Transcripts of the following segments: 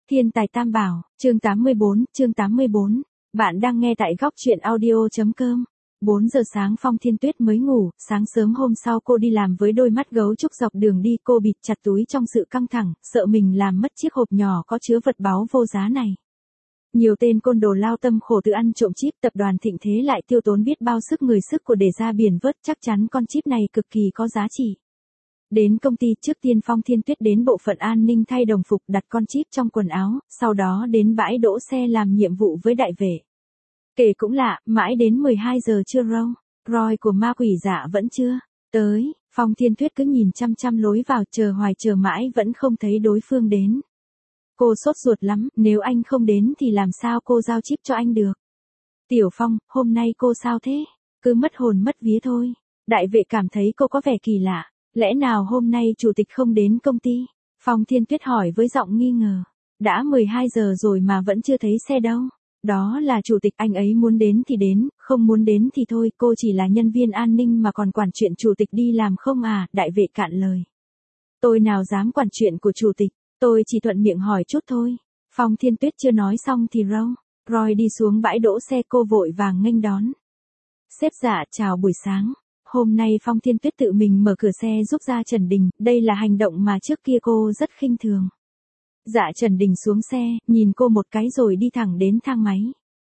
Thiên tài tam bảo, chương 84. Bạn đang nghe tại góc truyện audio.com. 4 giờ sáng Phong Thiên Tuyết mới ngủ, sáng sớm hôm sau cô đi làm với đôi mắt gấu trúc dọc đường đi, cô bịt chặt túi trong sự căng thẳng, sợ mình làm mất chiếc hộp nhỏ có chứa vật báu vô giá này. Nhiều tên côn đồ lao tâm khổ tự ăn trộm chip, tập đoàn Thịnh Thế lại tiêu tốn biết bao sức người sức của để ra biển vớt, chắc chắn con chip này cực kỳ có giá trị. Đến công ty, trước tiên Phong Thiên Tuyết đến bộ phận an ninh thay đồng phục, đặt con chip trong quần áo, sau đó đến bãi đỗ xe làm nhiệm vụ với đại vệ. Kể cũng lạ, mãi đến 12 giờ trưa Roy của ma quỷ dạ vẫn chưa tới. Phong Thiên Tuyết cứ nhìn chăm chăm lối vào, chờ hoài chờ mãi vẫn không thấy đối phương đến. Cô sốt ruột lắm, nếu anh không đến thì làm sao cô giao chip cho anh được. Tiểu Phong, hôm nay cô sao thế? Cứ mất hồn mất vía thôi. Đại vệ cảm thấy cô có vẻ kỳ lạ. Lẽ nào hôm nay chủ tịch không đến công ty? Phong Thiên Tuyết hỏi với giọng nghi ngờ. Đã 12 giờ rồi mà vẫn chưa thấy xe đâu. Đó là chủ tịch, anh ấy muốn đến thì đến, không muốn đến thì thôi, cô chỉ là nhân viên an ninh mà còn quản chuyện chủ tịch đi làm không à, đại vệ cạn lời. Tôi nào dám quản chuyện của chủ tịch, tôi chỉ thuận miệng hỏi chút thôi. Phong Thiên Tuyết chưa nói xong thì Roy đi xuống bãi đỗ xe, cô vội vàng nghênh đón. Sếp Dạ, chào buổi sáng. Hôm nay Phong Thiên Tuyết tự mình mở cửa xe giúp Dạ Trần Đình, đây là hành động mà trước kia cô rất khinh thường. Dạ Trần Đình xuống xe, nhìn cô một cái rồi đi thẳng đến thang máy.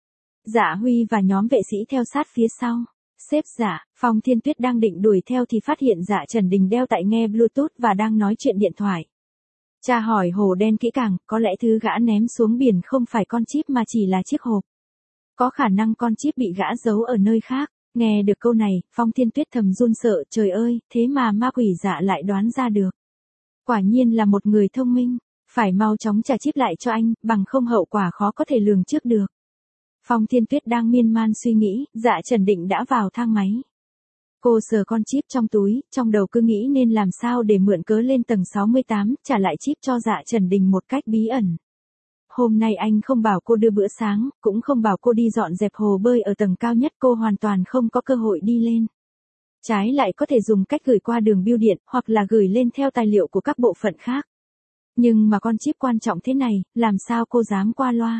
Dạ Huy và nhóm vệ sĩ theo sát phía sau. Sếp Dạ, Phong Thiên Tuyết đang định đuổi theo thì phát hiện Dạ Trần Đình đeo tai nghe Bluetooth và đang nói chuyện điện thoại. Cha hỏi Hồ Đen kỹ càng, có lẽ thứ gã ném xuống biển không phải con chip mà chỉ là chiếc hộp. Có khả năng con chip bị gã giấu ở nơi khác. Nghe được câu này, Phong Thiên Tuyết thầm run sợ, trời ơi, thế mà ma quỷ Dạ lại đoán ra được. Quả nhiên là một người thông minh, phải mau chóng trả chip lại cho anh, bằng không hậu quả khó có thể lường trước được. Phong Thiên Tuyết đang miên man suy nghĩ, Dạ Trần Định đã vào thang máy. Cô sờ con chip trong túi, trong đầu cứ nghĩ nên làm sao để mượn cớ lên tầng 68, trả lại chip cho Dạ Trần Đình một cách bí ẩn. Hôm nay anh không bảo cô đưa bữa sáng, cũng không bảo cô đi dọn dẹp hồ bơi ở tầng cao nhất, cô hoàn toàn không có cơ hội đi lên. Trái lại có thể dùng cách gửi qua đường bưu điện, hoặc là gửi lên theo tài liệu của các bộ phận khác. Nhưng mà con chip quan trọng thế này, làm sao cô dám qua loa?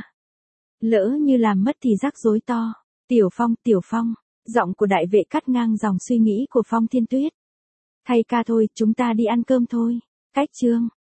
Lỡ như làm mất thì rắc rối to. Tiểu Phong, giọng của đại vệ cắt ngang dòng suy nghĩ của Phong Thiên Tuyết. Thay ca thôi, chúng ta đi ăn cơm thôi. Cách chương.